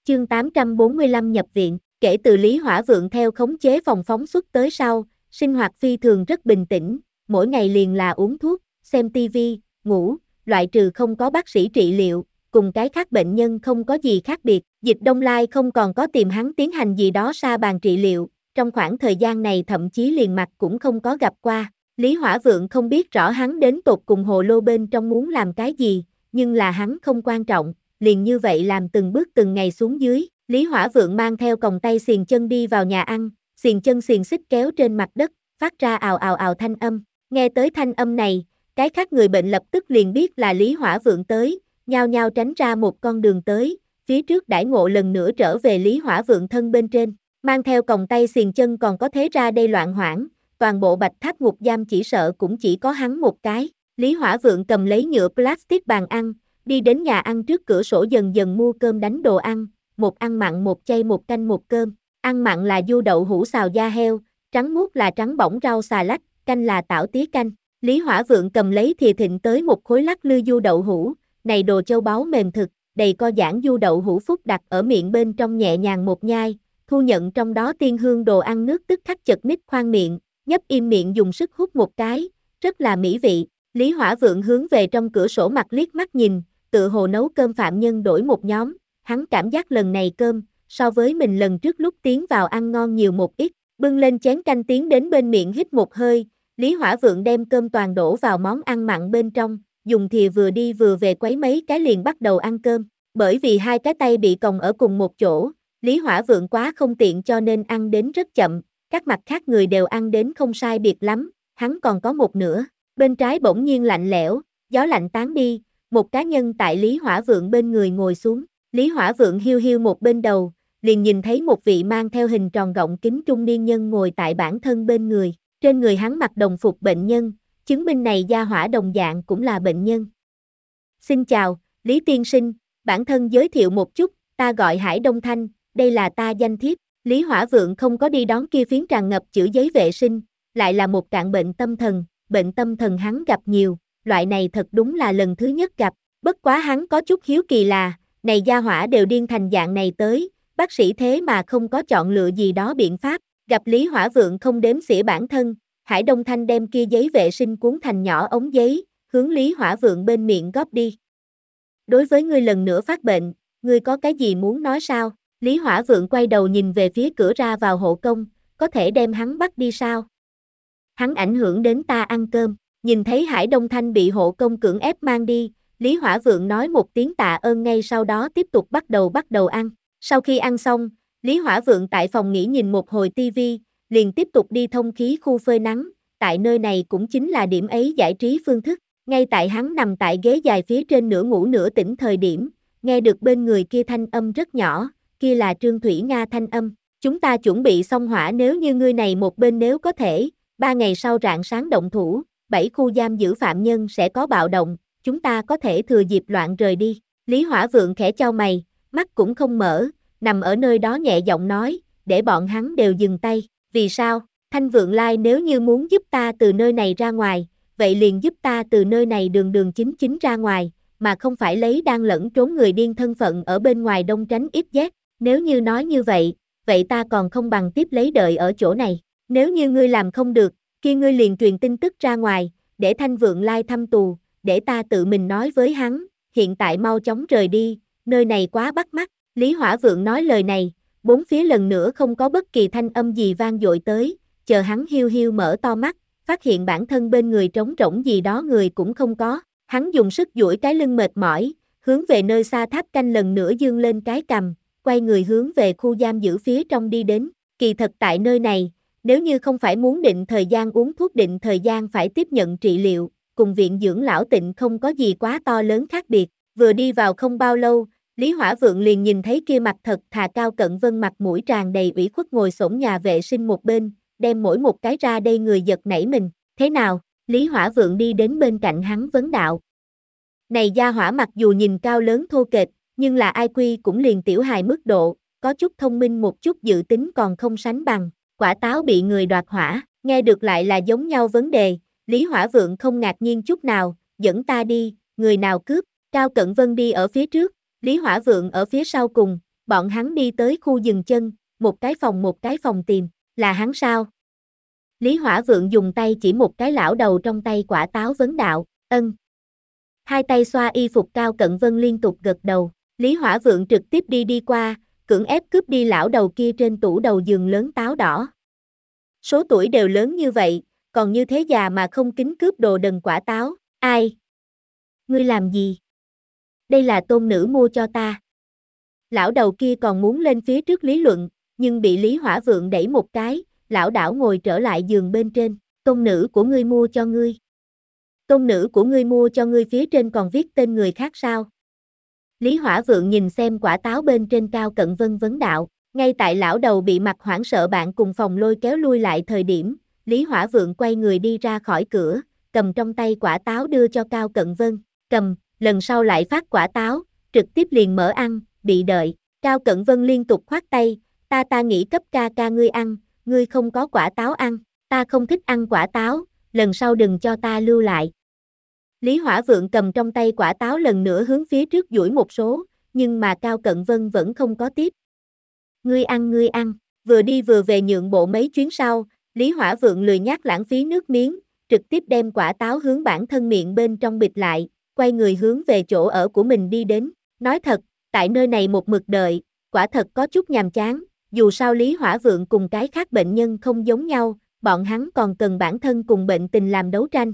Chương 845 nhập viện, kể từ Lý Hỏa Vượng theo khống chế phòng phóng xuất tới sau, sinh hoạt phi thường rất bình tĩnh, mỗi ngày liền là uống thuốc, xem tivi, ngủ, loại trừ không có bác sĩ trị liệu, cùng cái khác bệnh nhân không có gì khác biệt. Dịch Đông Lai không còn có tìm hắn tiến hành gì đó sa bàn trị liệu, trong khoảng thời gian này thậm chí liền mặt cũng không có gặp qua. Lý Hỏa Vượng không biết rõ hắn đến tột cùng hồ lô bên trong muốn làm cái gì, nhưng là hắn không quan trọng, liền như vậy làm từng bước từng ngày xuống dưới. Lý Hỏa Vượng mang theo còng tay xiềng chân đi vào nhà ăn, xiềng chân xiềng xích kéo trên mặt đất, phát ra ào ào ào thanh âm. Nghe tới thanh âm này, cái khác người bệnh lập tức liền biết là Lý Hỏa Vượng tới, nhao nhao tránh ra một con đường tới, phía trước đãi ngộ lần nữa trở về Lý Hỏa Vượng thân bên trên, mang theo còng tay xiềng chân còn có thế ra đây loạn hoảng, toàn bộ Bạch Tháp ngục giam chỉ sợ cũng chỉ có hắn một cái. Lý Hỏa Vượng cầm lấy nhựa plastic bàn ăn, đi đến nhà ăn trước cửa sổ dần dần mua cơm đánh đồ ăn, một ăn mặn một chay một canh một cơm. Ăn mặn là du đậu hũ xào da heo, trắng muốt là trắng bỏng rau xà lách, canh là tảo tía canh. Lý Hỏa Vượng cầm lấy thìa thịnh tới một khối lắc lư du đậu hũ, này đồ châu báu mềm thực, đầy co giãn du đậu hũ phúc đặt ở miệng bên trong nhẹ nhàng một nhai, thu nhận trong đó tiên hương đồ ăn nước tức khắc chật ních khoang miệng, nhấp im miệng dùng sức hút một cái, rất là mỹ vị. Lý Hỏa Vượng hướng về trong cửa sổ mặt liếc mắt nhìn, tự hồ nấu cơm phạm nhân đổi một nhóm, hắn cảm giác lần này cơm, so với mình lần trước lúc tiến vào ăn ngon nhiều một ít, bưng lên chén canh tiến đến bên miệng hít một hơi, Lý Hỏa Vượng đem cơm toàn đổ vào món ăn mặn bên trong, dùng thìa vừa đi vừa về quấy mấy cái liền bắt đầu ăn cơm, bởi vì hai cái tay bị còng ở cùng một chỗ, Lý Hỏa Vượng quá không tiện cho nên ăn đến rất chậm, các mặt khác người đều ăn đến không sai biệt lắm, hắn còn có một nửa, bên trái bỗng nhiên lạnh lẽo, gió lạnh tán đi, một cá nhân tại Lý Hỏa Vượng bên người ngồi xuống, Lý Hỏa Vượng hiu hiu một bên đầu, liền nhìn thấy một vị mang theo hình tròn gọng kính trung niên nhân ngồi tại bản thân bên người, trên người hắn mặc đồng phục bệnh nhân, chứng minh này gia hỏa đồng dạng cũng là bệnh nhân. Xin chào, Lý tiên sinh, bản thân giới thiệu một chút, ta gọi Hải Đông Thanh, đây là ta danh thiếp. Lý Hỏa Vượng không có đi đón kia phiến tràn ngập chữ giấy vệ sinh, lại là một cạn bệnh tâm thần hắn gặp nhiều, loại này thật đúng là lần thứ nhất gặp, bất quá hắn có chút hiếu kỳ là, này gia hỏa đều điên thành dạng này tới, bác sĩ thế mà không có chọn lựa gì đó biện pháp, gặp Lý Hỏa Vượng không đếm xỉa bản thân, Hải Đông Thanh đem kia giấy vệ sinh cuốn thành nhỏ ống giấy, hướng Lý Hỏa Vượng bên miệng góp đi. Đối với ngươi lần nữa phát bệnh, ngươi có cái gì muốn nói sao? Lý Hỏa Vượng quay đầu nhìn về phía cửa ra vào hộ công, có thể đem hắn bắt đi sao? Hắn ảnh hưởng đến ta ăn cơm, nhìn thấy Hải Đông Thanh bị hộ công cưỡng ép mang đi, Lý Hỏa Vượng nói một tiếng tạ ơn ngay sau đó tiếp tục bắt đầu ăn. Sau khi ăn xong, Lý Hỏa Vượng tại phòng nghỉ nhìn một hồi tivi, liền tiếp tục đi thông khí khu phơi nắng, tại nơi này cũng chính là điểm ấy giải trí phương thức. Ngay tại hắn nằm tại ghế dài phía trên nửa ngủ nửa tỉnh thời điểm, nghe được bên người kia thanh âm rất nhỏ, kia là Trương Thủy Nga thanh âm. Chúng ta chuẩn bị xong hỏa nếu như ngươi này một bên nếu có thể, 3 ngày sau rạng sáng động thủ, 7 khu giam giữ phạm nhân sẽ có bạo động, chúng ta có thể thừa dịp loạn rời đi. Lý Hỏa Vượng khẽ chau mày, mắt cũng không mở, nằm ở nơi đó nhẹ giọng nói, để bọn hắn đều dừng tay. Vì sao? Thanh Vượng Lai nếu như muốn giúp ta từ nơi này ra ngoài, vậy liền giúp ta từ nơi này đường đường chính chính ra ngoài, mà không phải lấy đang lẫn trốn người điên thân phận ở bên ngoài đông tránh ít giác. Nếu như nói như vậy, vậy ta còn không bằng tiếp lấy đợi ở chỗ này. Nếu như ngươi làm không được, kia ngươi liền truyền tin tức ra ngoài, để Thanh Vượng Lai thăm tù, để ta tự mình nói với hắn, hiện tại mau chóng rời đi, nơi này quá bắt mắt. Lý Hỏa Vượng nói lời này, bốn phía lần nữa không có bất kỳ thanh âm gì vang dội tới, chờ hắn hiu hiu mở to mắt, phát hiện bản thân bên người trống rỗng gì đó người cũng không có, hắn dùng sức duỗi cái lưng mệt mỏi, hướng về nơi xa tháp canh lần nữa dương lên cái cằm, quay người hướng về khu giam giữ phía trong đi đến, kỳ thật tại nơi này, nếu như không phải muốn định thời gian uống thuốc định thời gian phải tiếp nhận trị liệu, cùng viện dưỡng lão Tịnh không có gì quá to lớn khác biệt, vừa đi vào không bao lâu, Lý Hỏa Vượng liền nhìn thấy kia mặt thật thà Cao Cận Vân mặt mũi tràn đầy ủy khuất ngồi xổm nhà vệ sinh một bên, đem mỗi một cái ra đây người giật nảy mình, thế nào? Lý Hỏa Vượng đi đến bên cạnh hắn vấn đạo. Này gia hỏa mặc dù nhìn cao lớn thô kệch, nhưng là IQ cũng liền tiểu hài mức độ, có chút thông minh một chút dự tính còn không sánh bằng, quả táo bị người đoạt hỏa, nghe được lại là giống nhau vấn đề, Lý Hỏa Vượng không ngạc nhiên chút nào, dẫn ta đi, người nào cướp, Cao Cận Vân đi ở phía trước, Lý Hỏa Vượng ở phía sau cùng, bọn hắn đi tới khu dừng chân, một cái phòng tìm, là hắn sao? Lý Hỏa Vượng dùng tay chỉ một cái lão đầu trong tay quả táo vấn đạo, ân. Hai tay xoa y phục Cao Cận Vân liên tục gật đầu, Lý Hỏa Vượng trực tiếp đi qua, cưỡng ép cướp đi lão đầu kia trên tủ đầu giường lớn táo đỏ. Số tuổi đều lớn như vậy, còn như thế già mà không kính cướp đồ đần quả táo, ai? Ngươi làm gì? Đây là tôn nữ mua cho ta. Lão đầu kia còn muốn lên phía trước lý luận, nhưng bị Lý Hỏa Vượng đẩy một cái, lão đảo ngồi trở lại giường bên trên, tôn nữ của ngươi mua cho ngươi. Tôn nữ của ngươi mua cho ngươi phía trên còn viết tên người khác sao? Lý Hỏa Vượng nhìn xem quả táo bên trên Cao Cận Vân vấn đạo, ngay tại lão đầu bị mặt hoảng sợ bạn cùng phòng lôi kéo lui lại thời điểm, Lý Hỏa Vượng quay người đi ra khỏi cửa, cầm trong tay quả táo đưa cho Cao Cận Vân, cầm, lần sau lại phát quả táo, trực tiếp liền mở ăn, bị đợi, Cao Cận Vân liên tục khoát tay, ta nghĩ cấp ca ca ngươi ăn, ngươi không có quả táo ăn, ta không thích ăn quả táo, lần sau đừng cho ta lưu lại. Lý Hỏa Vượng cầm trong tay quả táo lần nữa hướng phía trước duỗi một số, nhưng mà Cao Cận Vân vẫn không có tiếp. Ngươi ăn, vừa đi vừa về nhượng bộ mấy chuyến sau, Lý Hỏa Vượng lười nhác lãng phí nước miếng, trực tiếp đem quả táo hướng bản thân miệng bên trong bịt lại, quay người hướng về chỗ ở của mình đi đến. Nói thật, tại nơi này một mực đợi, quả thật có chút nhàm chán, dù sao Lý Hỏa Vượng cùng cái khác bệnh nhân không giống nhau, bọn hắn còn cần bản thân cùng bệnh tình làm đấu tranh.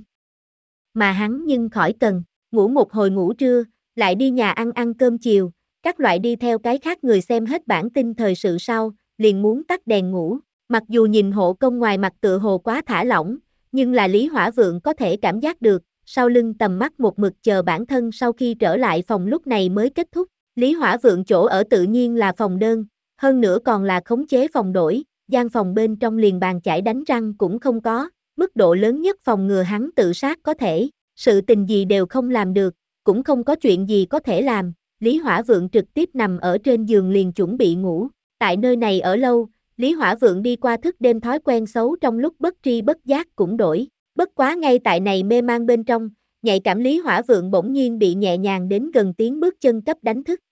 Mà hắn nhưng khỏi cần, ngủ một hồi ngủ trưa, lại đi nhà ăn cơm chiều, các loại đi theo cái khác người xem hết bản tin thời sự sau, liền muốn tắt đèn ngủ. Mặc dù nhìn hộ công ngoài mặt tựa hồ quá thả lỏng, nhưng là Lý Hỏa Vượng có thể cảm giác được, sau lưng tầm mắt một mực chờ bản thân sau khi trở lại phòng lúc này mới kết thúc. Lý Hỏa Vượng chỗ ở tự nhiên là phòng đơn, hơn nữa còn là khống chế phòng đổi, gian phòng bên trong liền bàn chải đánh răng cũng không có, mức độ lớn nhất phòng ngừa hắn tự sát có thể, sự tình gì đều không làm được, cũng không có chuyện gì có thể làm, Lý Hỏa Vượng trực tiếp nằm ở trên giường liền chuẩn bị ngủ, tại nơi này ở lâu, Lý Hỏa Vượng đi qua thức đêm thói quen xấu trong lúc bất tri bất giác cũng đổi, bất quá ngay tại này mê man bên trong, nhạy cảm Lý Hỏa Vượng bỗng nhiên bị nhẹ nhàng đến gần tiếng bước chân cấp đánh thức,